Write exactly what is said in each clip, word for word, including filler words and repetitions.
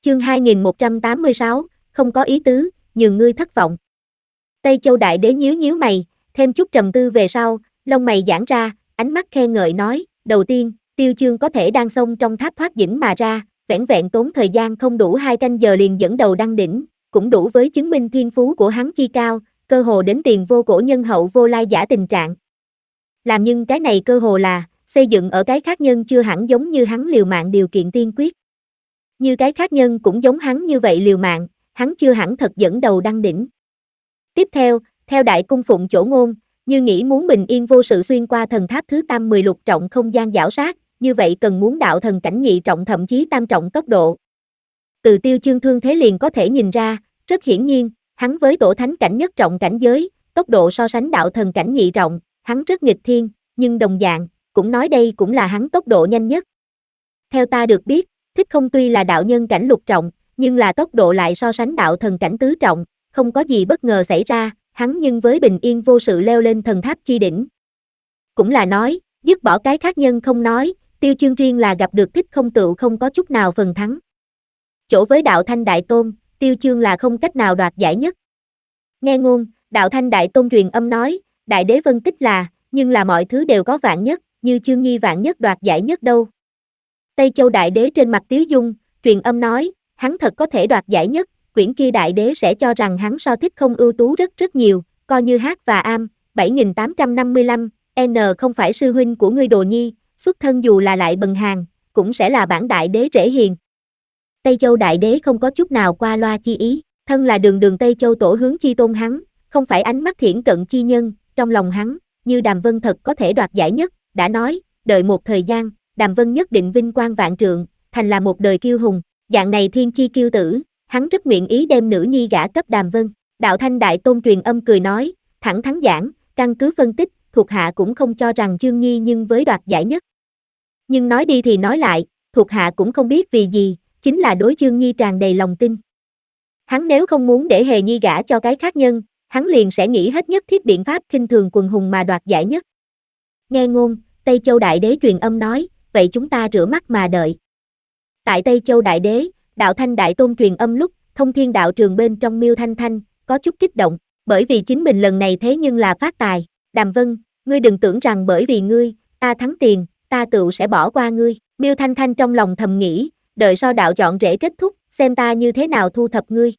Chương hai nghìn một trăm tám mươi sáu, không có ý tứ, nhường ngươi thất vọng. Tây Châu Đại Đế nhíu nhíu mày, thêm chút trầm tư về sau, lông mày giãn ra, ánh mắt khen ngợi nói, đầu tiên, Tiêu Chương có thể đang xông trong tháp thoát dĩnh mà ra, vẻn vẹn tốn thời gian không đủ hai canh giờ liền dẫn đầu đăng đỉnh, cũng đủ với chứng minh thiên phú của hắn chi cao, cơ hồ đến tiền vô cổ nhân hậu vô lai giả tình trạng. Làm nhưng cái này cơ hồ là, xây dựng ở cái khác nhân chưa hẳn giống như hắn liều mạng điều kiện tiên quyết. Như cái khác nhân cũng giống hắn như vậy liều mạng, hắn chưa hẳn thật dẫn đầu đăng đỉnh. Tiếp theo, theo đại cung phụng chỗ ngôn, như nghĩ muốn bình yên vô sự xuyên qua thần tháp thứ tam mười lục trọng không gian giảo sát, như vậy cần muốn đạo thần cảnh nhị trọng thậm chí tam trọng tốc độ. Từ Tiêu Chương thương thế liền có thể nhìn ra, rất hiển nhiên, hắn với tổ thánh cảnh nhất trọng cảnh giới, tốc độ so sánh đạo thần cảnh nhị trọng, hắn rất nghịch thiên, nhưng đồng dạng, cũng nói đây cũng là hắn tốc độ nhanh nhất. Theo ta được biết, Thích Không tuy là đạo nhân cảnh lục trọng, nhưng là tốc độ lại so sánh đạo thần cảnh tứ trọng, không có gì bất ngờ xảy ra, hắn nhưng với bình yên vô sự leo lên thần tháp chi đỉnh. Cũng là nói, dứt bỏ cái khác nhân không nói, Tiêu Chương riêng là gặp được Thích Không tựu không có chút nào phần thắng. Chỗ với đạo thanh đại tôn, Tiêu Chương là không cách nào đoạt giải nhất. Nghe ngôn, đạo thanh đại tôn truyền âm nói, đại đế phân tích là, nhưng là mọi thứ đều có vạn nhất, như Chương Nhi vạn nhất đoạt giải nhất đâu. Tây Châu đại đế trên mặt tiếu dung, truyền âm nói, hắn thật có thể đoạt giải nhất, quyển kia đại đế sẽ cho rằng hắn so Thích Không ưu tú rất rất nhiều, coi như Hát và Am, bảy nghìn tám trăm năm mươi lăm, N không phải sư huynh của ngươi Đồ Nhi, xuất thân dù là lại bần hàng, cũng sẽ là bản đại đế rễ hiền. Tây Châu đại đế không có chút nào qua loa chi ý, thân là đường đường Tây Châu tổ hướng chi tôn hắn, không phải ánh mắt thiển cận chi nhân, trong lòng hắn, như Đàm Vân thật có thể đoạt giải nhất, đã nói, đợi một thời gian, Đàm Vân nhất định vinh quang vạn trượng, thành là một đời kiêu hùng, dạng này thiên chi kiêu tử, hắn rất nguyện ý đem nữ nhi gả cấp Đàm Vân. Đạo thanh đại tôn truyền âm cười nói, thẳng thắn giảng, căn cứ phân tích, thuộc hạ cũng không cho rằng Chương Nhi nhưng với đoạt giải nhất. Nhưng nói đi thì nói lại, thuộc hạ cũng không biết vì gì, chính là đối Chương Nhi tràn đầy lòng tin. Hắn nếu không muốn để Hề Nhi gả cho cái khác nhân, hắn liền sẽ nghĩ hết nhất thiết biện pháp khinh thường quần hùng mà đoạt giải nhất. Nghe ngôn, Tây Châu đại đế truyền âm nói, vậy chúng ta rửa mắt mà đợi. Tại Tây Châu đại đế, đạo thanh đại tôn truyền âm lúc, thông thiên đạo trường bên trong Miêu Thanh Thanh, có chút kích động, bởi vì chính mình lần này thế nhưng là phát tài. Đàm Vân, ngươi đừng tưởng rằng bởi vì ngươi, ta thắng tiền, ta tựu sẽ bỏ qua ngươi. Miêu Thanh Thanh trong lòng thầm nghĩ, đợi sau đạo chọn rễ kết thúc, xem ta như thế nào thu thập ngươi.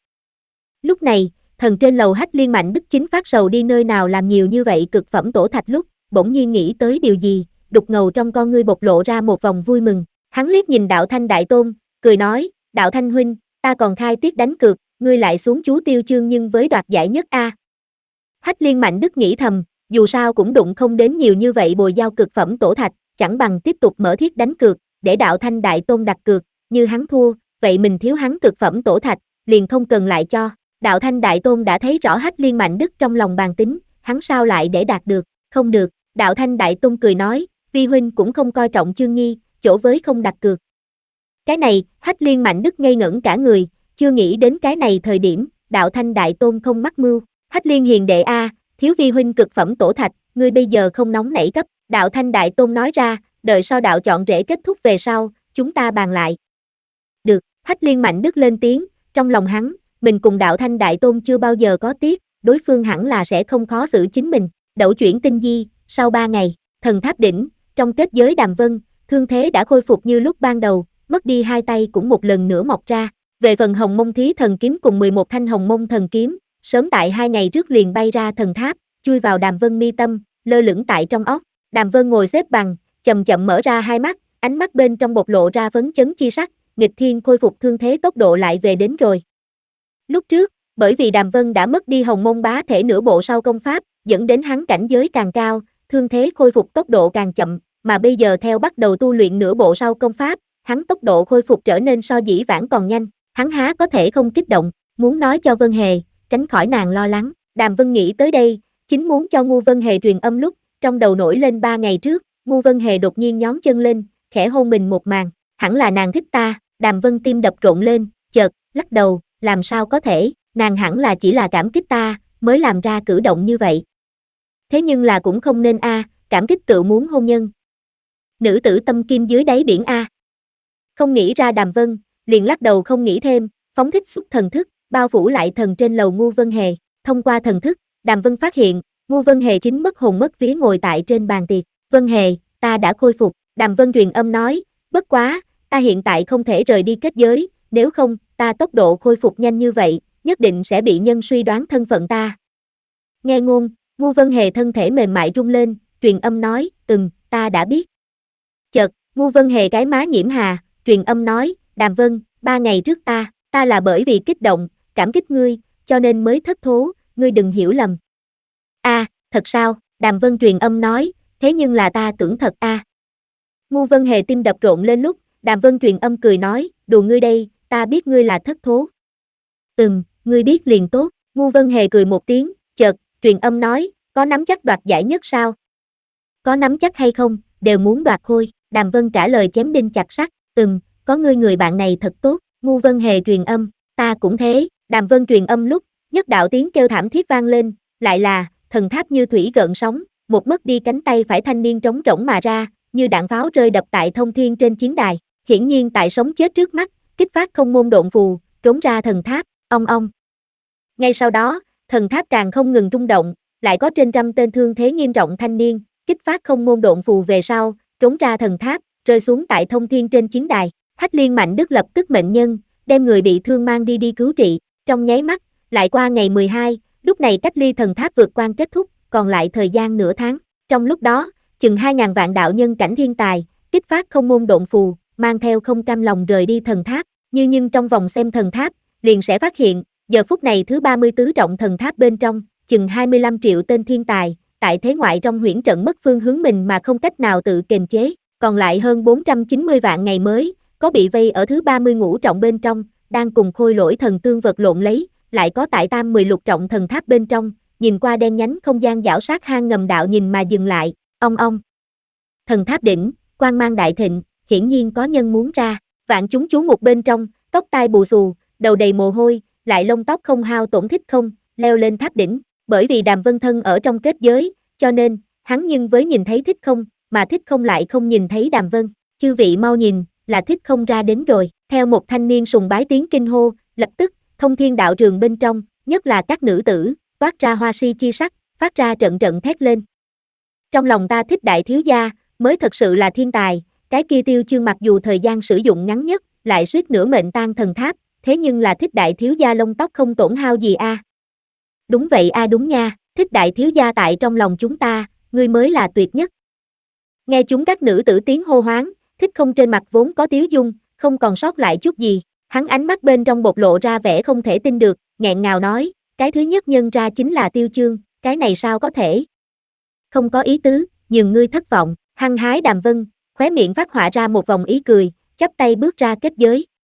Lúc này, thần trên lầu Hách Liên Mạnh Đức chính phát sầu đi nơi nào làm nhiều như vậy cực phẩm tổ thạch lúc, bỗng nhiên nghĩ tới điều gì, đục ngầu trong con ngươi bộc lộ ra một vòng vui mừng. Hắn liếc nhìn đạo thanh đại tôn, cười nói, đạo thanh huynh, ta còn khai tiết đánh cược, ngươi lại xuống chú Tiêu Chương nhưng với đoạt giải nhất a. Hách Liên Mạnh Đức nghĩ thầm, dù sao cũng đụng không đến nhiều như vậy bồi giao cực phẩm tổ thạch, chẳng bằng tiếp tục mở thiết đánh cược, để đạo thanh đại tôn đặt cược, như hắn thua, vậy mình thiếu hắn cực phẩm tổ thạch, liền không cần lại cho. Đạo thanh đại tôn đã thấy rõ Hách Liên Mạnh Đức trong lòng bàn tính, hắn sao lại để đạt được, không được. Đạo thanh đại tôn cười nói, vi huynh cũng không coi trọng Chương Nhi, chỗ với không đặt cược. Cái này, Hách Liên Mạnh Đức ngây ngẩn cả người, chưa nghĩ đến cái này thời điểm, đạo thanh đại tôn không mắc mưu. Hách Liên hiền đệ a, thiếu vi huynh cực phẩm tổ thạch, ngươi bây giờ không nóng nảy cấp. Đạo thanh đại tôn nói ra, đợi sau đạo chọn rễ kết thúc về sau, chúng ta bàn lại. Được, Hách Liên Mạnh Đức lên tiếng, trong lòng hắn, mình cùng đạo thanh đại tôn chưa bao giờ có tiếc, đối phương hẳn là sẽ không khó xử chính mình. Đẩu chuyển tinh di, sau ba ngày, thần tháp đỉnh, trong kết giới Đàm Vân, thương thế đã khôi phục như lúc ban đầu, mất đi hai tay cũng một lần nữa mọc ra. Về phần Hồng Mông Thí Thần Kiếm cùng mười một thanh Hồng Mông Thần Kiếm, sớm tại hai ngày trước liền bay ra thần tháp, chui vào Đàm Vân mi tâm, lơ lửng tại trong óc. Đàm Vân ngồi xếp bằng, chậm chậm mở ra hai mắt, ánh mắt bên trong bộc lộ ra phấn chấn chi sắc, nghịch thiên khôi phục thương thế tốc độ lại về đến rồi. Lúc trước, bởi vì Đàm Vân đã mất đi Hồng Mông Bá thể nửa bộ sau công pháp, dẫn đến hắn cảnh giới càng cao, thương thế khôi phục tốc độ càng chậm, mà bây giờ theo bắt đầu tu luyện nửa bộ sau công pháp, hắn tốc độ khôi phục trở nên so dĩ vãng còn nhanh, hắn há có thể không kích động, muốn nói cho Vân Hề, tránh khỏi nàng lo lắng. Đàm Vân nghĩ tới đây, chính muốn cho Ngu Vân Hề truyền âm lúc, trong đầu nổi lên ba ngày trước, Ngu Vân Hề đột nhiên nhón chân lên, khẽ hôn mình một màn, hẳn là nàng thích ta. Đàm Vân tim đập rộn lên, chợt lắc đầu, làm sao có thể, nàng hẳn là chỉ là cảm kích ta, mới làm ra cử động như vậy. Thế nhưng là cũng không nên a, cảm kích tự muốn hôn nhân. Nữ tử tâm kim dưới đáy biển a. Không nghĩ ra Đàm Vân, liền lắc đầu không nghĩ thêm, phóng thích xuất thần thức, bao phủ lại thần trên lầu Ngu Vân Hề. Thông qua thần thức, Đàm Vân phát hiện, Ngu Vân Hề chính mất hồn mất vía ngồi tại trên bàn tiệc. Vân Hề, ta đã khôi phục, Đàm Vân truyền âm nói, bất quá, ta hiện tại không thể rời đi kết giới, nếu không, ta tốc độ khôi phục nhanh như vậy, nhất định sẽ bị nhân suy đoán thân phận ta. Nghe ngôn, Ngu Vân Hề thân thể mềm mại rung lên, truyền âm nói, ừm, ta đã biết. Chợt, Ngu Vân Hề cái má nhiễm hà, truyền âm nói, Đàm Vân, ba ngày trước ta, ta là bởi vì kích động, cảm kích ngươi, cho nên mới thất thố, ngươi đừng hiểu lầm. A, à, thật sao? Đàm Vân truyền âm nói, thế nhưng là ta tưởng thật a. À. Ngu Vân Hề tim đập rộn lên lúc, Đàm Vân truyền âm cười nói, đùa ngươi đây, ta biết ngươi là thất thố. Ừm, ngươi biết liền tốt, Ngu Vân Hề cười một tiếng, chợt, truyền âm nói, có nắm chắc đoạt giải nhất sao? Có nắm chắc hay không, đều muốn đoạt thôi, Đàm Vân trả lời chém đinh chặt sắt, ừm, có ngươi người bạn này thật tốt, Ngu Vân Hề truyền âm, ta cũng thế, Đàm Vân truyền âm lúc, nhất đạo tiếng kêu thảm thiết vang lên, lại là, thần tháp như thủy gợn sóng, một mất đi cánh tay phải thanh niên trống rỗng mà ra, như đạn pháo rơi đập tại thông thiên trên chiến đài, hiển nhiên tại sống chết trước mắt, kích phát không môn độn phù, trốn ra thần tháp, ong ong. Ngay sau đó, thần tháp càng không ngừng rung động, lại có trên trăm tên thương thế nghiêm trọng thanh niên, kích phát không môn độn phù về sau, trốn ra thần tháp, rơi xuống tại thông thiên trên chiến đài. Hách Liên Mạnh Đức lập tức mệnh nhân, đem người bị thương mang đi đi cứu trị, trong nháy mắt, lại qua ngày mười hai, lúc này cách ly thần tháp vượt quan kết thúc, còn lại thời gian nửa tháng. Trong lúc đó, chừng hai ngàn vạn đạo nhân cảnh thiên tài, kích phát không môn độn phù, mang theo không cam lòng rời đi thần tháp, như nhưng trong vòng xem thần tháp, liền sẽ phát hiện, giờ phút này thứ ba mươi tứ trọng thần tháp bên trong, chừng hai mươi lăm triệu tên thiên tài, tại thế ngoại trong huyễn trận mất phương hướng mình mà không cách nào tự kiềm chế, còn lại hơn bốn trăm chín mươi vạn ngày mới, có bị vây ở thứ ba mươi ngũ trọng bên trong, đang cùng khôi lỗi thần tương vật lộn lấy, lại có tại tam mười lục trọng thần tháp bên trong, nhìn qua đen nhánh không gian giảo sát hang ngầm đạo nhìn mà dừng lại, ong ong. Thần tháp đỉnh, quang mang đại thịnh, hiển nhiên có nhân muốn ra, vạn chúng chú một bên trong, tóc tai bù xù, đầu đầy mồ hôi, lại lông tóc không hao tổn thích không, leo lên tháp đỉnh, bởi vì Đàm Vân thân ở trong kết giới, cho nên, hắn nhưng với nhìn thấy thích không, mà thích không lại không nhìn thấy Đàm Vân, chư vị mau nhìn, là thích không ra đến rồi, theo một thanh niên sùng bái tiếng kinh hô, lập tức, thông thiên đạo trường bên trong, nhất là các nữ tử, toát ra hoa si chi sắc, phát ra trận trận thét lên. Trong lòng ta thích đại thiếu gia, mới thật sự là thiên tài, cái kia Tiêu Chương mặc dù thời gian sử dụng ngắn nhất, lại suýt nữa mệnh tan thần tháp, thế nhưng là thích đại thiếu gia lông tóc không tổn hao gì a. À. Đúng vậy a à đúng nha, thích đại thiếu gia tại trong lòng chúng ta, ngươi mới là tuyệt nhất. Nghe chúng các nữ tử tiếng hô hoáng, thích không trên mặt vốn có tiếu dung, không còn sót lại chút gì, hắn ánh mắt bên trong bộc lộ ra vẻ không thể tin được, nghẹn ngào nói, cái thứ nhất nhân ra chính là Tiêu Chương, cái này sao có thể? Không có ý tứ, nhường ngươi thất vọng, hăng hái Đàm Vân, khóe miệng phát họa ra một vòng ý cười, chắp tay bước ra kết giới,